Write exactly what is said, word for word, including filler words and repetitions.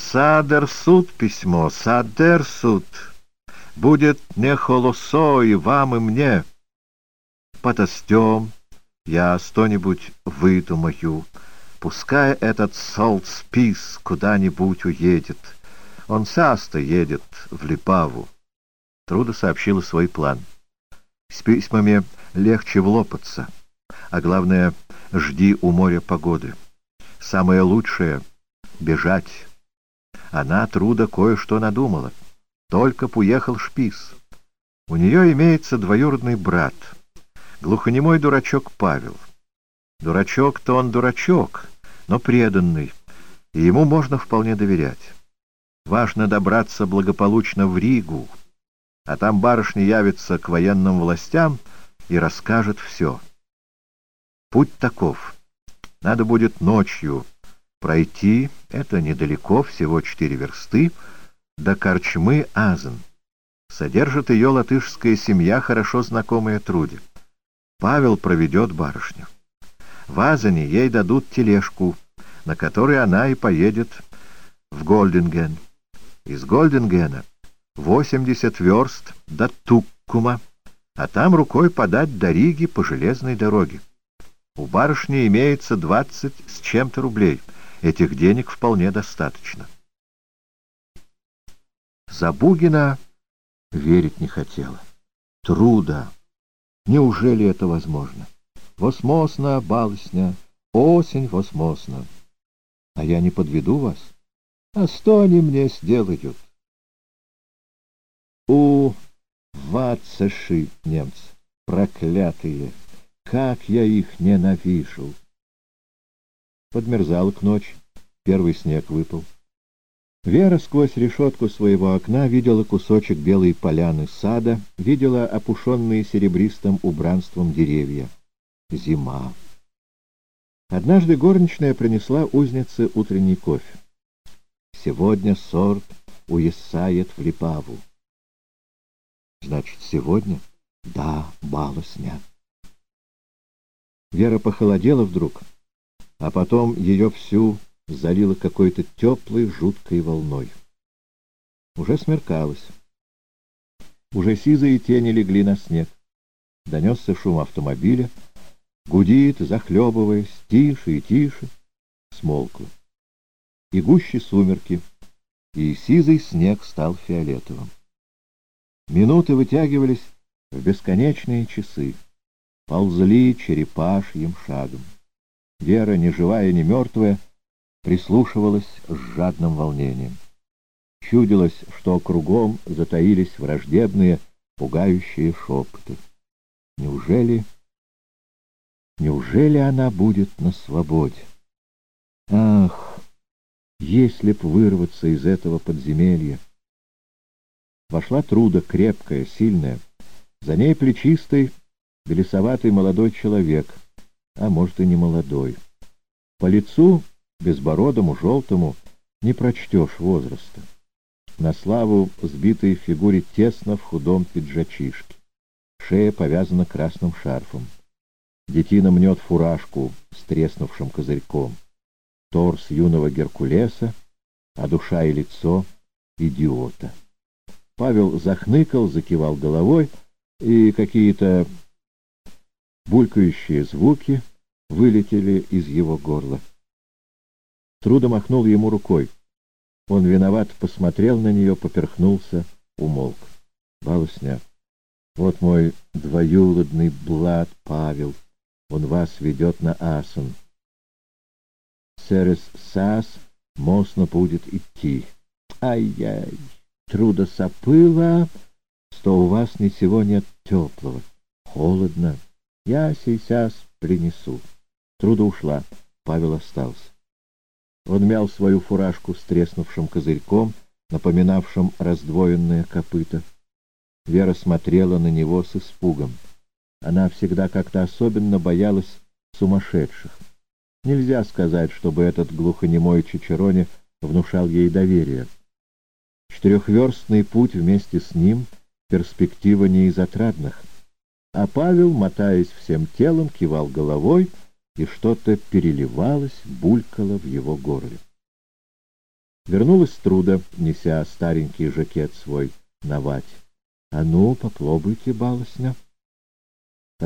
Садерсут письмо, садерсут. Будет не холосо и вам, и мне. Подостем, я что-нибудь выдумаю. Пускай этот солдспис куда-нибудь уедет. Он часто едет в Липаву. Труда сообщила свой план. С письмами легче влопаться. А главное, жди у моря погоды. Самое лучшее — бежать. Она, Труда, кое-что надумала. Только поехал шпис. У нее имеется двоюродный брат, глухонемой дурачок Павел. Дурачок-то он дурачок, но преданный, и ему можно вполне доверять. Важно добраться благополучно в Ригу, а там барышня явится к военным властям и расскажет все. Путь таков. Надо будет ночью пройти, это недалеко, всего четыре версты, до корчмы Азен. Содержит ее латышская семья, хорошо знакомая Труде. Павел проведет барышню. В Азене ей дадут тележку, на которой она и поедет в Гольдинген. Из Гольдингена восемьдесят верст до Туккума, а там рукой подать до Риги по железной дороге. У барышни имеется двадцать с чем-то рублей. Этих денег вполне достаточно. Забугина верить не хотела. Труда. Неужели это возможно? Восмосно, балысня, осень восмосно. А я не подведу вас? А что они мне сделают? У, вацеши немцы, проклятые! Как я их ненавижу! Подмерзало к ночи, первый снег выпал. Вера сквозь решетку своего окна видела кусочек белой поляны сада, видела опушенные серебристым убранством деревья. Зима. Однажды горничная принесла узнице утренний кофе. Сегодня сорт уезжает в Липаву. Значит, сегодня? Да, балосня. Вера похолодела вдруг, а потом ее всю залило какой-то теплой, жуткой волной. Уже смеркалось. Уже сизые тени легли на снег. Донесся шум автомобиля. Гудит, захлебываясь, тише и тише. Смолкло. И гуще сумерки, и сизый снег стал фиолетовым. Минуты вытягивались в бесконечные часы. Ползли черепашьим шагом. Вера, ни живая, ни мертвая, прислушивалась с жадным волнением. Чудилось, что кругом затаились враждебные, пугающие шепоты. Неужели... Неужели она будет на свободе? Ах, если б вырваться из этого подземелья! Вошла Труда, крепкая, сильная. За ней плечистый, белесоватый молодой человек, а может и не молодой. По лицу, безбородому, желтому, не прочтешь возраста. На славу сбитой фигуре тесно в худом пиджачишке. Шея повязана красным шарфом. Детина мнет фуражку с треснувшим козырьком. Торс юного Геркулеса, а душа и лицо — идиота. Павел захныкал, закивал головой, и какие-то булькающие звуки вылетели из его горла. Труда махнул ему рукой. Он виноват посмотрел на нее, поперхнулся, умолк. Балусня, вот мой двоюродный блат Павел. Он вас ведет на Асон. Серес сас мосно будет идти. Ай-яй, Труда сопыла, что у вас ничего нет теплого. Холодно. Я сейчас принесу. Труда ушла. Павел остался. Он мял свою фуражку с треснувшим козырьком, напоминавшим раздвоенное копыто. Вера смотрела на него с испугом. Она всегда как-то особенно боялась сумасшедших. Нельзя сказать, чтобы этот глухонемой чичероне внушал ей доверие. Четырехверстный путь вместе с ним — перспектива не из отрадных. А Павел, мотаясь всем телом, кивал головой, и что-то переливалось, булькало в его горле. Вернулась Труда, неся старенький жакет свой на вать. — А ну, попробуйте, балосня.